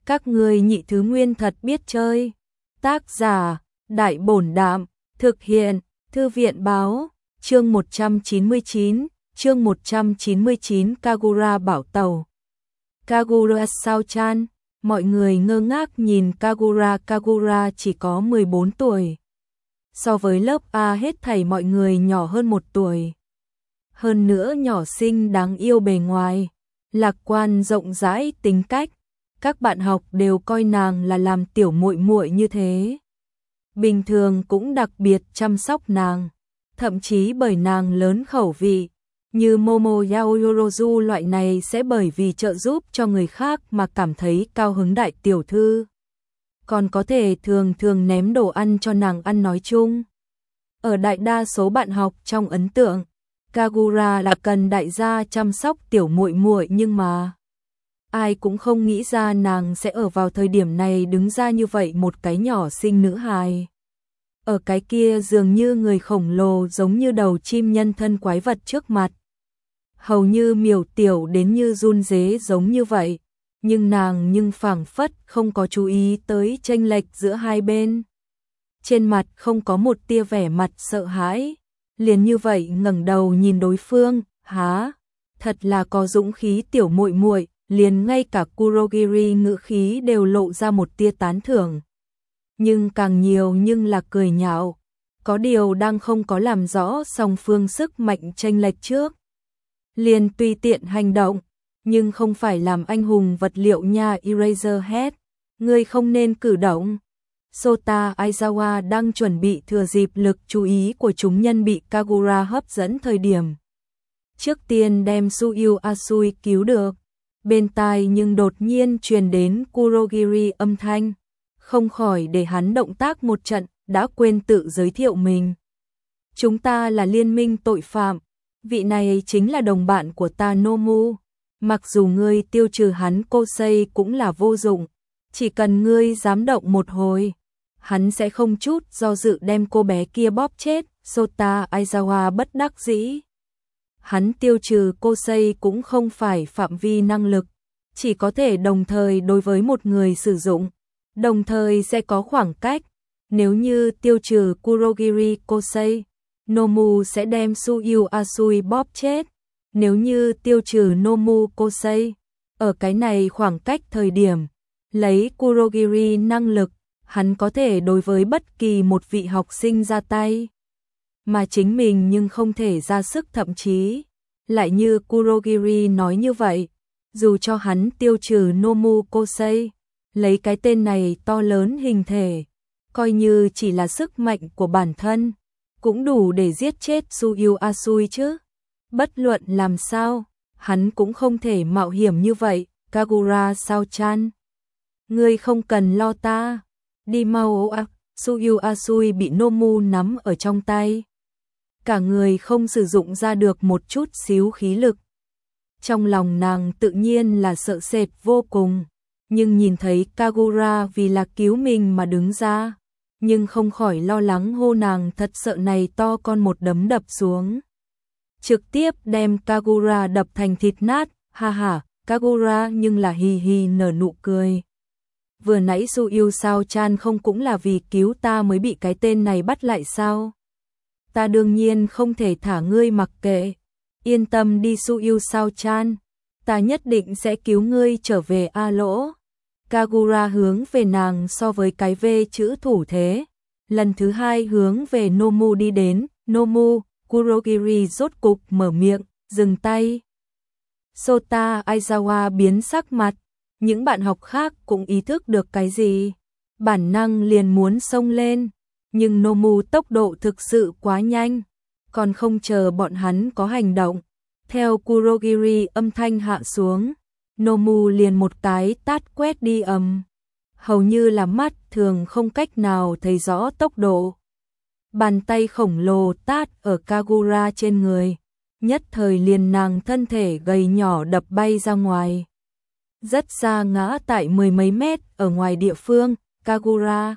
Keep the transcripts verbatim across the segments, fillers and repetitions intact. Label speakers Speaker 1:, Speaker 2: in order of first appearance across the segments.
Speaker 1: Các ngươi nhị thứ nguyên thật biết chơi. Tác giả, Đại Bổn Đạm, thực hiện, Thư viện Báo, chương một trăm chín mươi chín, chương một trăm chín mươi chín Kagura bảo tàu. Kagura Sao-chan, mọi người ngơ ngác nhìn Kagura. Kagura chỉ có mười bốn tuổi. So với lớp A hết thảy mọi người nhỏ hơn một tuổi. Hơn nữa nhỏ xinh đáng yêu bề ngoài, lạc quan rộng rãi tính cách. Các bạn học đều coi nàng là làm tiểu muội muội như thế. Bình thường cũng đặc biệt chăm sóc nàng, thậm chí bởi nàng lớn khẩu vị, như Momo Yaoyorozu loại này sẽ bởi vì trợ giúp cho người khác mà cảm thấy cao hứng đại tiểu thư. Còn có thể thường thường ném đồ ăn cho nàng ăn nói chung. Ở đại đa số bạn học trong ấn tượng, Kagura là cần đại gia chăm sóc tiểu muội muội, nhưng mà ai cũng không nghĩ ra nàng sẽ ở vào thời điểm này đứng ra như vậy một cái nhỏ xinh nữ hài. Ở cái kia dường như người khổng lồ giống như đầu chim nhân thân quái vật trước mặt. Hầu như miểu tiểu đến như run rế giống như vậy, nhưng nàng nhưng phảng phất không có chú ý tới chênh lệch giữa hai bên. Trên mặt không có một tia vẻ mặt sợ hãi, liền như vậy ngẩng đầu nhìn đối phương, há, thật là có dũng khí tiểu muội muội, liền ngay cả Kurogiri ngữ khí đều lộ ra một tia tán thưởng. Nhưng càng nhiều nhưng là cười nhạo, có điều đang không có làm rõ song phương sức mạnh chênh lệch trước. Liền tùy tiện hành động, nhưng không phải làm anh hùng vật liệu nha. Eraserhead, ngươi không nên cử động. Sota Aizawa đang chuẩn bị thừa dịp lực chú ý của chúng nhân bị Kagura hấp dẫn thời điểm. Trước tiên đem Suyu Asui cứu được, bên tai nhưng đột nhiên truyền đến Kurogiri âm thanh, không khỏi để hắn động tác một trận, đã quên tự giới thiệu mình. Chúng ta là liên minh tội phạm, vị này chính là đồng bạn của ta Nomu. Mặc dù ngươi tiêu trừ hắn Kosei cũng là vô dụng, chỉ cần ngươi dám động một hồi, hắn sẽ không chút do dự đem cô bé kia bóp chết. Sota Aizawa bất đắc dĩ. Hắn tiêu trừ Kosei cũng không phải phạm vi năng lực, chỉ có thể đồng thời đối với một người sử dụng, đồng thời sẽ có khoảng cách. Nếu như tiêu trừ Kurogiri Kosei, Nomu sẽ đem Suyu Asui bóp chết. Nếu như tiêu trừ Nomu Kosei, ở cái này khoảng cách thời điểm, lấy Kurogiri năng lực, hắn có thể đối với bất kỳ một vị học sinh ra tay. Mà chính mình nhưng không thể ra sức, thậm chí, lại như Kurogiri nói như vậy, dù cho hắn tiêu trừ Nomu Kosei, lấy cái tên này to lớn hình thể, coi như chỉ là sức mạnh của bản thân, cũng đủ để giết chết Suyu Asui chứ. Bất luận làm sao, hắn cũng không thể mạo hiểm như vậy. Kagura Sao-chan, ngươi không cần lo ta, đi mau ạ. Suyu Asui bị Nomu nắm ở trong tay, cả người không sử dụng ra được một chút xíu khí lực. Trong lòng nàng tự nhiên là sợ sệt vô cùng, nhưng nhìn thấy Kagura vì là cứu mình mà đứng ra, nhưng không khỏi lo lắng hô nàng thật sợ này to con một đấm đập xuống, trực tiếp đem Kagura đập thành thịt nát. Ha ha, Kagura nhưng là hì hì nở nụ cười. Vừa nãy Suyu Sao-chan không cũng là vì cứu ta mới bị cái tên này bắt lại sao? Ta đương nhiên không thể thả ngươi mặc kệ. Yên tâm đi Suyu Sao-chan, ta nhất định sẽ cứu ngươi trở về A Lỗ. Kagura hướng về nàng so với cái V chữ thủ thế, lần thứ hai hướng về Nomu đi đến. Nomu, Kurogiri rốt cục mở miệng, dừng tay. Sota Aizawa biến sắc mặt, những bạn học khác cũng ý thức được cái gì, bản năng liền muốn xông lên, nhưng Nomu tốc độ thực sự quá nhanh, còn không chờ bọn hắn có hành động. Theo Kurogiri âm thanh hạ xuống, Nomu liền một cái tát quét đi ầm, hầu như là mắt thường không cách nào thấy rõ tốc độ. Bàn tay khổng lồ tát ở Kagura trên người, nhất thời liền nàng thân thể gầy nhỏ đập bay ra ngoài, rất xa ngã tại mười mấy mét ở ngoài địa phương. Kagura,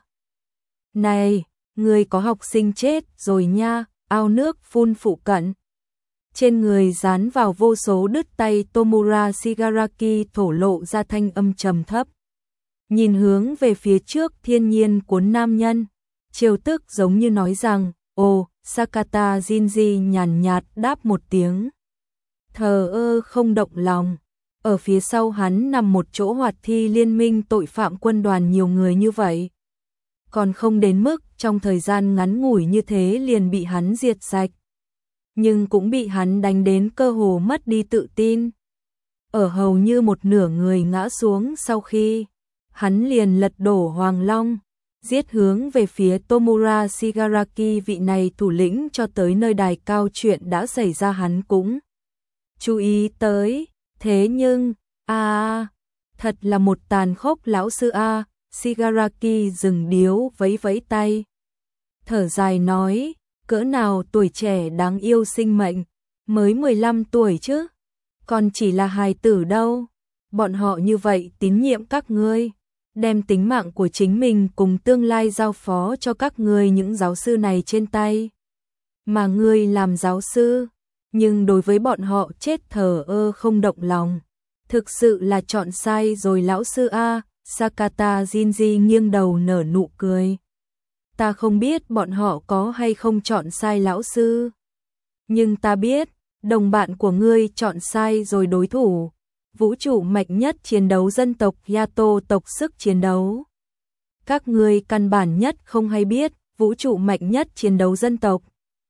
Speaker 1: này, người có học sinh chết rồi nha. Ao nước phun phụ cận, trên người dán vào vô số đứt tay. Tomura Shigaraki thổ lộ ra thanh âm trầm thấp. nhìn hướng về phía trước thiên nhiên cuốn nam nhân, chiều tức giống như nói rằng, ồ, Sakata Jinji nhàn nhạt đáp một tiếng. Thờ ơ không động lòng, ở phía sau hắn nằm một chỗ hoạt thi liên minh tội phạm quân đoàn nhiều người như vậy. Còn không đến mức trong thời gian ngắn ngủi như thế liền bị hắn diệt sạch. Nhưng cũng bị hắn đánh đến cơ hồ mất đi tự tin. Ở hầu như một nửa người ngã xuống sau khi hắn liền lật đổ Hoàng Long, giết hướng về phía Tomura Shigaraki, vị này thủ lĩnh cho tới nơi đài cao chuyện đã xảy ra hắn cũng chú ý tới. Thế nhưng, a thật là một tàn khốc lão sư a. Shigaraki dừng điếu vẫy vẫy tay, thở dài nói, cỡ nào tuổi trẻ đáng yêu sinh mệnh, mới mười lăm tuổi chứ, còn chỉ là hài tử đâu. Bọn họ như vậy tín nhiệm các ngươi, đem tính mạng của chính mình cùng tương lai giao phó cho các ngươi những giáo sư này trên tay. Mà ngươi làm giáo sư, nhưng đối với bọn họ chết thờ ơ không động lòng, thực sự là chọn sai rồi lão sư a. Sakata Jinji nghiêng đầu nở nụ cười. Ta không biết bọn họ có hay không chọn sai lão sư, nhưng ta biết, đồng bạn của ngươi chọn sai rồi đối thủ. Vũ trụ mạnh nhất chiến đấu dân tộc Yato tộc sức chiến đấu. Các ngươi căn bản nhất không hay biết, vũ trụ mạnh nhất chiến đấu dân tộc.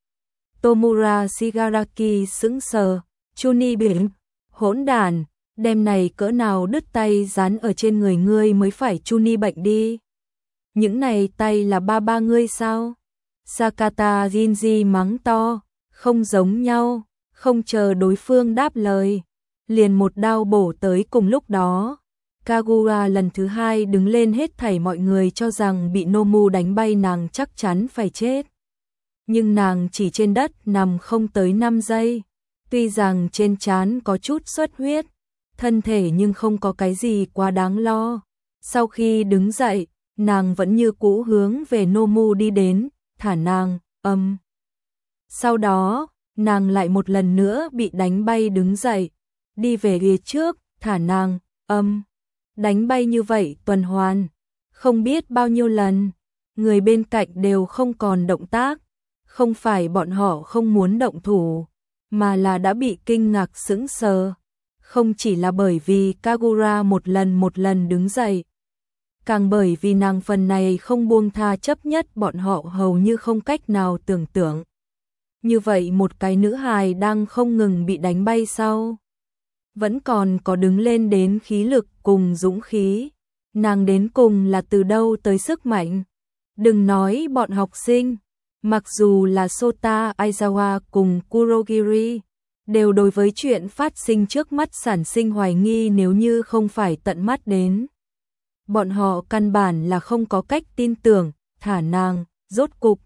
Speaker 1: Tomura Shigaraki sững sờ, Chuni biển, hỗn đản, đem này cỡ nào đứt tay dán ở trên người ngươi mới phải Chuni bệnh đi. Những này tay là ba ba ngươi sao? Sakata Jinji mắng to, không giống nhau, không chờ đối phương đáp lời, liền một đao bổ tới. Cùng lúc đó, Kagura lần thứ hai đứng lên, hết thảy mọi người cho rằng bị Nomu đánh bay nàng chắc chắn phải chết. Nhưng nàng chỉ trên đất nằm không tới năm giây, tuy rằng trên trán có chút xuất huyết, thân thể nhưng không có cái gì quá đáng lo. Sau khi đứng dậy, nàng vẫn như cũ hướng về Nomu đi đến, thả nàng, âm. Sau đó, nàng lại một lần nữa bị đánh bay đứng dậy, đi về phía trước, thả nàng, âm. Đánh bay như vậy tuần hoàn, không biết bao nhiêu lần, người bên cạnh đều không còn động tác. Không phải bọn họ không muốn động thủ, mà là đã bị kinh ngạc sững sờ. Không chỉ là bởi vì Kagura một lần một lần đứng dậy, càng bởi vì nàng phần này không buông tha chấp nhất bọn họ hầu như không cách nào tưởng tượng. Như vậy một cái nữ hài đang không ngừng bị đánh bay sau, vẫn còn có đứng lên đến khí lực cùng dũng khí. Nàng đến cùng là từ đâu tới sức mạnh? Đừng nói bọn học sinh, mặc dù là Sota Aizawa cùng Kurogiri, đều đối với chuyện phát sinh trước mắt sản sinh hoài nghi, nếu như không phải tận mắt đến. Bọn họ căn bản là không có cách tin tưởng, thả nàng, rốt cục.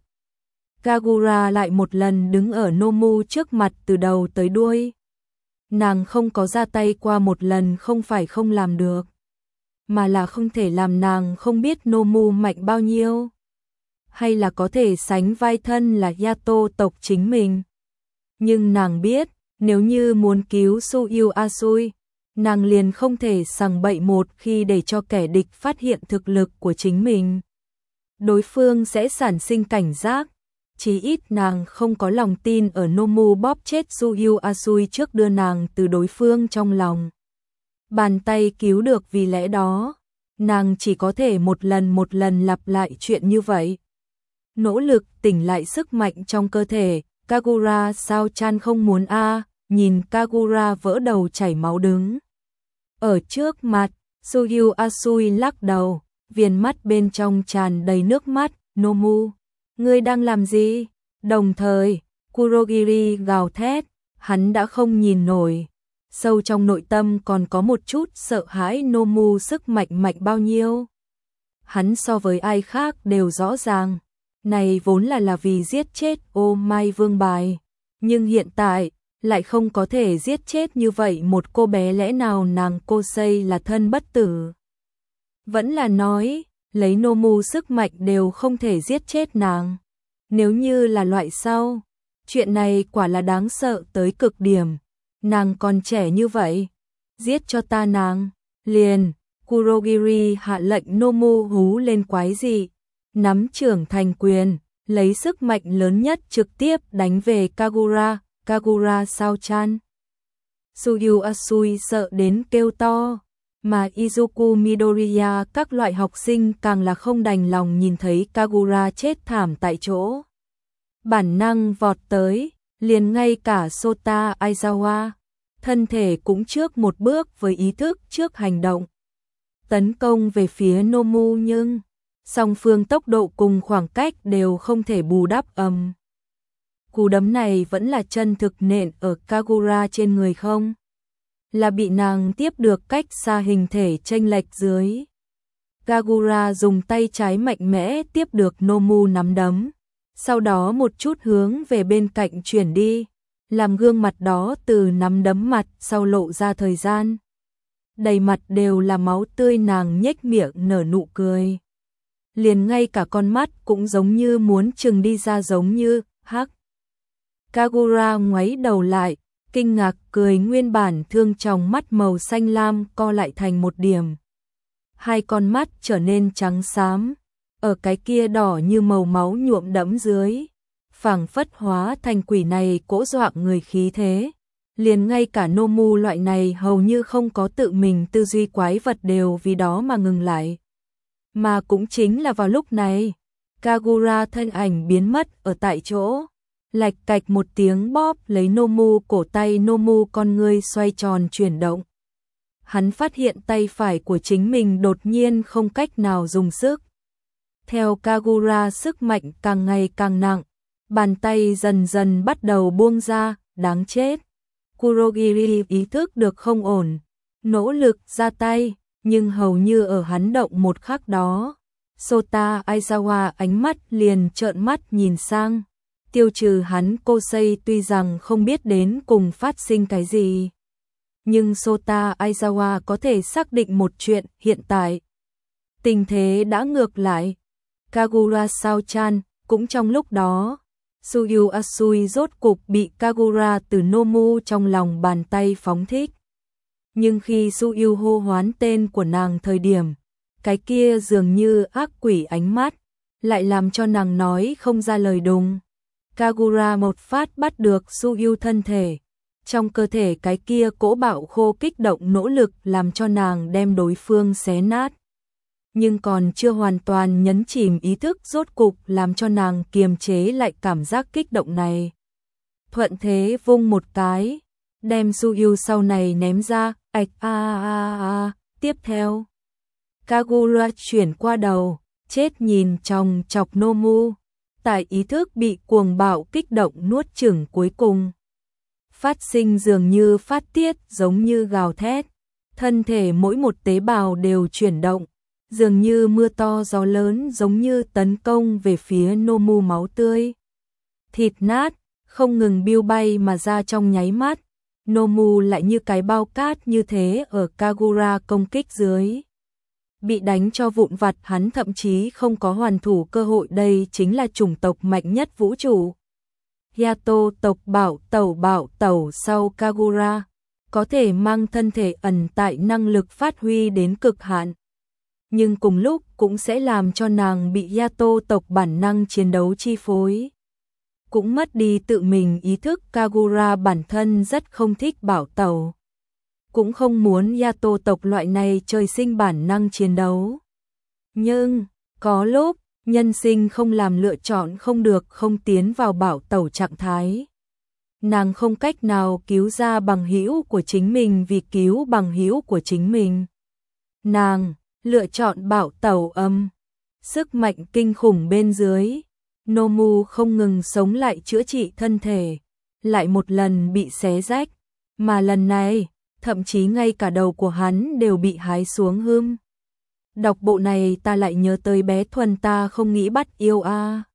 Speaker 1: Kagura lại một lần đứng ở Nomu trước mặt từ đầu tới đuôi. Nàng không có ra tay qua một lần không phải không làm được, mà là không thể làm nàng không biết Nomu mạnh bao nhiêu, hay là có thể sánh vai thân là Yato tộc chính mình. Nhưng nàng biết, nếu như muốn cứu Suyu Asui, nàng liền không thể sằng bậy một khi để cho kẻ địch phát hiện thực lực của chính mình. Đối phương sẽ sản sinh cảnh giác, chí ít nàng không có lòng tin ở Nomu bóp chết Suyu Asui trước đưa nàng từ đối phương trong lòng bàn tay cứu được, vì lẽ đó, nàng chỉ có thể một lần một lần lặp lại chuyện như vậy. Nỗ lực tỉnh lại sức mạnh trong cơ thể. Kagura sao chan không muốn a? Nhìn Kagura vỡ đầu chảy máu đứng ở trước mặt, Suyu Asui lắc đầu, viền mắt bên trong tràn đầy nước mắt. Nomu, ngươi đang làm gì? Đồng thời, Kurogiri gào thét, hắn đã không nhìn nổi. Sâu trong nội tâm còn có một chút sợ hãi Nomu sức mạnh mạnh bao nhiêu. Hắn so với ai khác đều rõ ràng, này vốn là là vì giết chết Ô Mai Vương Bài, nhưng hiện tại lại không có thể giết chết như vậy một cô bé. Lẽ nào nàng Kosei là thân bất tử? Vẫn là nói, lấy Nomu sức mạnh đều không thể giết chết nàng. Nếu như là loại sau, chuyện này quả là đáng sợ tới cực điểm. Nàng còn trẻ như vậy, giết cho ta nàng, liền. Kurogiri hạ lệnh Nomu hú lên quái dị, nắm trưởng thành quyền, lấy sức mạnh lớn nhất trực tiếp đánh về Kagura, Kagura Sao-chan. Suyu Asui sợ đến kêu to, mà Izuku Midoriya các loại học sinh càng là không đành lòng nhìn thấy Kagura chết thảm tại chỗ. Bản năng vọt tới, liền ngay cả Sota Aizawa, thân thể cũng trước một bước với ý thức trước hành động. Tấn công về phía Nomu nhưng song phương tốc độ cùng khoảng cách đều không thể bù đắp ầm. Cú đấm này vẫn là chân thực nện ở Kagura trên người không? Là bị nàng tiếp được cách xa hình thể chênh lệch dưới. Kagura dùng tay trái mạnh mẽ tiếp được Nomu nắm đấm, sau đó một chút hướng về bên cạnh chuyển đi, làm gương mặt đó từ nắm đấm mặt sau lộ ra thời gian. Đầy mặt đều là máu tươi, nàng nhếch miệng nở nụ cười. Liền ngay cả con mắt cũng giống như muốn trừng đi ra giống như, hắc. Kagura ngoáy đầu lại, kinh ngạc cười, nguyên bản thương trong mắt màu xanh lam co lại thành một điểm. Hai con mắt trở nên trắng xám, ở cái kia đỏ như màu máu nhuộm đẫm dưới, phảng phất hóa thành quỷ này cỗ dọa người khí thế. Liền ngay cả Nomu loại này hầu như không có tự mình tư duy quái vật đều vì đó mà ngừng lại. Mà cũng chính là vào lúc này, Kagura thân ảnh biến mất ở tại chỗ, lạch cạch một tiếng bóp lấy Nomu cổ tay. Nomu con ngươi xoay tròn chuyển động. Hắn phát hiện tay phải của chính mình đột nhiên không cách nào dùng sức. Theo Kagura sức mạnh càng ngày càng nặng, bàn tay dần dần bắt đầu buông ra, đáng chết. Kurogiri ý thức được không ổn, nỗ lực ra tay, nhưng hầu như ở hắn động một khắc đó, Sota Aizawa ánh mắt liền trợn mắt nhìn sang. Tiêu trừ hắn, Kosei tuy rằng không biết đến cùng phát sinh cái gì, nhưng Sota Aizawa có thể xác định một chuyện, hiện tại tình thế đã ngược lại. Kagura Sao-chan cũng trong lúc đó, Suyu Asui rốt cục bị Kagura từ Nomu trong lòng bàn tay phóng thích. Nhưng khi Suyu hô hoán tên của nàng thời điểm, cái kia dường như ác quỷ ánh mắt lại làm cho nàng nói không ra lời đúng. Kagura một phát bắt được Suyu thân thể, trong cơ thể cái kia cỗ bạo khô kích động nỗ lực làm cho nàng đem đối phương xé nát. Nhưng còn chưa hoàn toàn nhấn chìm ý thức, rốt cục làm cho nàng kiềm chế lại cảm giác kích động này. Thuận thế vung một cái, đem Suyu sau này ném ra, ạch a a a. Tiếp theo, Kagura chuyển qua đầu, chết nhìn chòng chọc Nomu, tại ý thức bị cuồng bạo kích động nuốt chửng cuối cùng. Phát sinh dường như phát tiết, giống như gào thét, thân thể mỗi một tế bào đều chuyển động, dường như mưa to gió lớn, giống như tấn công về phía Nomu. Máu tươi, thịt nát, không ngừng biêu bay mà ra trong nháy mắt. Nomu lại như cái bao cát như thế ở Kagura công kích dưới, bị đánh cho vụn vặt, hắn thậm chí không có hoàn thủ cơ hội. Đây chính là chủng tộc mạnh nhất vũ trụ. Hyato tộc bảo tẩu bảo tẩu sau Kagura, có thể mang thân thể ẩn tại năng lực phát huy đến cực hạn, nhưng cùng lúc cũng sẽ làm cho nàng bị Hyato tộc bản năng chiến đấu chi phối, cũng mất đi tự mình ý thức. Kagura bản thân rất không thích bảo tẩu, cũng không muốn Hyato tộc loại này trời sinh bản năng chiến đấu. Nhưng, có lúc, nhân sinh không làm lựa chọn không được không tiến vào bảo tẩu trạng thái. Nàng không cách nào cứu ra bằng hữu của chính mình vì cứu bằng hữu của chính mình. Nàng lựa chọn bảo tẩu âm. Sức mạnh kinh khủng bên dưới, Nomu không ngừng sống lại chữa trị thân thể, lại một lần bị xé rách, mà lần này, thậm chí ngay cả đầu của hắn đều bị hái xuống hươm. Đọc bộ này ta lại nhớ tới bé Thuần, ta không nghĩ bắt yêu a.